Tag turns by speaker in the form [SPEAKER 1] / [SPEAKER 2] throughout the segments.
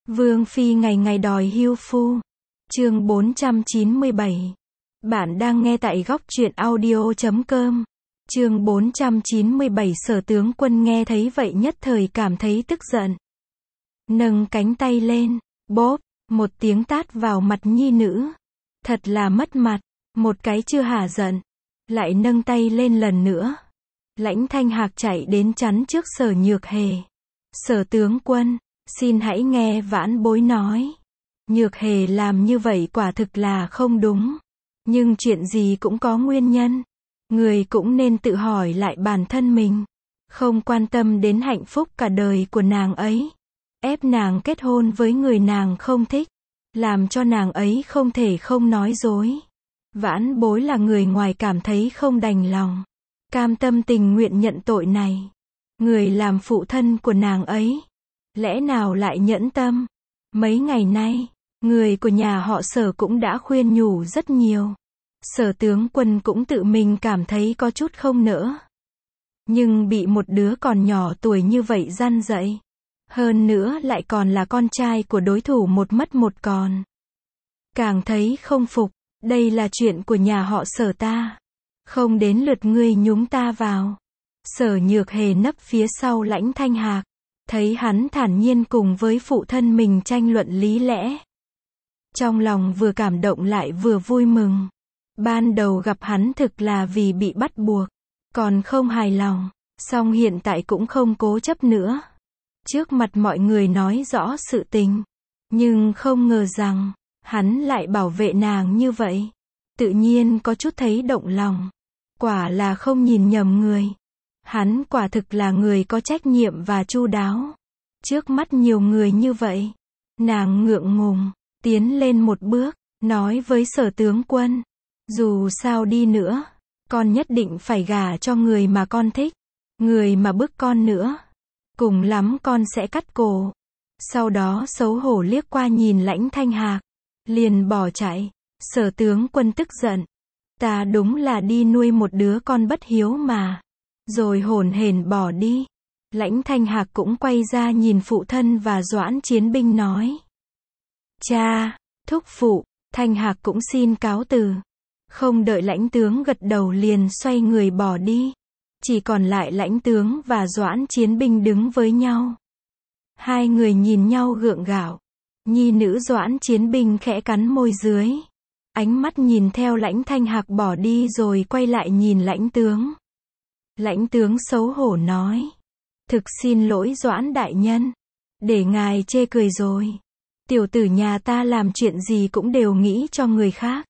[SPEAKER 1] Vương phi ngày ngày đòi hưu phu. Chương 497. Bạn đang nghe tại góc truyện audio.com. Chương 497. Sở tướng quân nghe thấy vậy nhất thời cảm thấy tức giận. Nâng cánh tay lên, bóp, một tiếng tát vào mặt nhi nữ. Thật là mất mặt, một cái chưa hả giận, lại nâng tay lên lần nữa. Lãnh Thanh Hạc chạy đến chắn trước Sở Nhược Hề. Sở tướng quân, xin hãy nghe vãn bối nói. Nhược Hề làm như vậy quả thực là không đúng. Nhưng chuyện gì cũng có nguyên nhân. Người cũng nên tự hỏi lại bản thân mình. Không quan tâm đến hạnh phúc cả đời của nàng ấy. Ép nàng kết hôn với người nàng không thích. Làm cho nàng ấy không thể không nói dối. Vãn bối là người ngoài cảm thấy không đành lòng. Cam tâm tình nguyện nhận tội này. Người làm phụ thân của nàng ấy. Lẽ nào lại nhẫn tâm? Mấy ngày nay, người của nhà họ Sở cũng đã khuyên nhủ rất nhiều. Sở tướng quân cũng tự mình cảm thấy có chút không nỡ. Nhưng bị một đứa còn nhỏ tuổi như vậy răn dạy. Hơn nữa lại còn là con trai của đối thủ một mất một còn. Càng thấy không phục, đây là chuyện của nhà họ Sở ta. Không đến lượt ngươi nhúng ta vào. Sở Nhược Hề nấp phía sau Lãnh Thanh Hạc. Thấy hắn thản nhiên cùng với phụ thân mình tranh luận lý lẽ. Trong lòng vừa cảm động lại vừa vui mừng. Ban đầu gặp hắn thực là vì bị bắt buộc. Còn không hài lòng. Song hiện tại cũng không cố chấp nữa. Trước mặt mọi người nói rõ sự tình. Nhưng không ngờ rằng, hắn lại bảo vệ nàng như vậy. Tự nhiên có chút thấy động lòng. Quả là không nhìn nhầm người. Hắn quả thực là người có trách nhiệm và chu đáo. Trước mắt nhiều người như vậy. Nàng ngượng ngùng, tiến lên một bước, nói với Sở tướng quân. Dù sao đi nữa, con nhất định phải gả cho người mà con thích. Người mà bức con nữa. Cùng lắm con sẽ cắt cổ. Sau đó xấu hổ liếc qua nhìn Lãnh Thanh Hạc. Liền bỏ chạy. Sở tướng quân tức giận. Ta đúng là đi nuôi một đứa con bất hiếu mà. Rồi hổn hển bỏ đi. Lãnh Thanh Hạc cũng quay ra nhìn phụ thân và Doãn Chiến Binh nói. Cha, thúc phụ, Thanh Hạc cũng xin cáo từ. Không đợi lãnh tướng gật đầu liền xoay người bỏ đi. Chỉ còn lại lãnh tướng và Doãn Chiến Binh đứng với nhau. Hai người nhìn nhau gượng gạo. Nhi nữ Doãn Chiến Binh khẽ cắn môi dưới. Ánh mắt nhìn theo Lãnh Thanh Hạc bỏ đi rồi quay lại nhìn lãnh tướng. Lãnh tướng xấu hổ nói. Thực xin lỗi Doãn đại nhân. Để ngài chê cười rồi. Tiểu tử nhà ta làm chuyện gì cũng đều nghĩ cho người khác.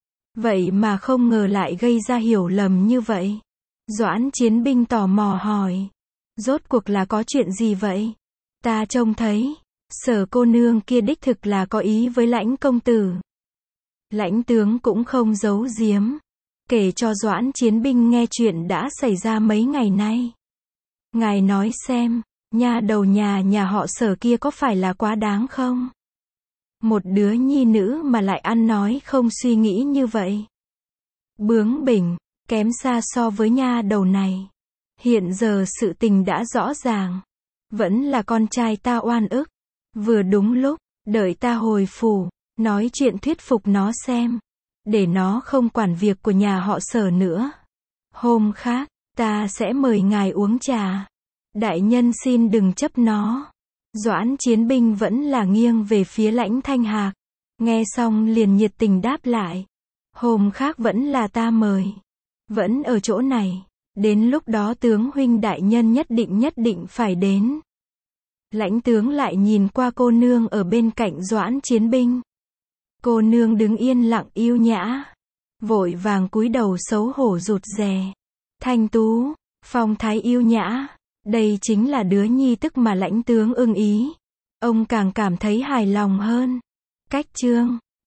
[SPEAKER 1] Vậy mà không ngờ lại gây ra hiểu lầm như vậy. Doãn Chiến Binh tò mò hỏi. Rốt cuộc là có chuyện gì vậy? Ta trông thấy, Sở cô nương kia đích thực là có ý với Lãnh công tử. Lãnh tướng cũng không giấu giếm. Kể cho Doãn Chiến Binh nghe chuyện đã xảy ra mấy ngày nay. Ngài nói xem, nha đầu nhà họ Sở kia có phải là quá đáng không? Một đứa nhi nữ mà lại ăn nói không suy nghĩ như vậy. Bướng bỉnh, kém xa so với nha đầu này. Hiện giờ sự tình đã rõ ràng. Vẫn là con trai ta oan ức. Vừa đúng lúc, đợi ta hồi phủ, nói chuyện thuyết phục nó xem. Để nó không quản việc của nhà họ Sở nữa. Hôm khác, ta sẽ mời ngài uống trà. Đại nhân xin đừng chấp nó. Doãn Chiến Binh vẫn là nghiêng về phía Lãnh Thanh Hạc. Nghe xong liền nhiệt tình đáp lại. Hôm khác vẫn là ta mời. Vẫn ở chỗ này. Đến lúc đó tướng huynh đại nhân nhất định phải đến. Lãnh tướng lại nhìn qua cô nương ở bên cạnh Doãn Chiến Binh. Cô nương đứng yên lặng yêu nhã. Vội vàng cúi đầu xấu hổ rụt rè. Thanh tú, phong thái yêu nhã. Đây chính là đứa nhi tức mà lãnh tướng ưng ý. Ông càng cảm thấy hài lòng hơn. Cách chương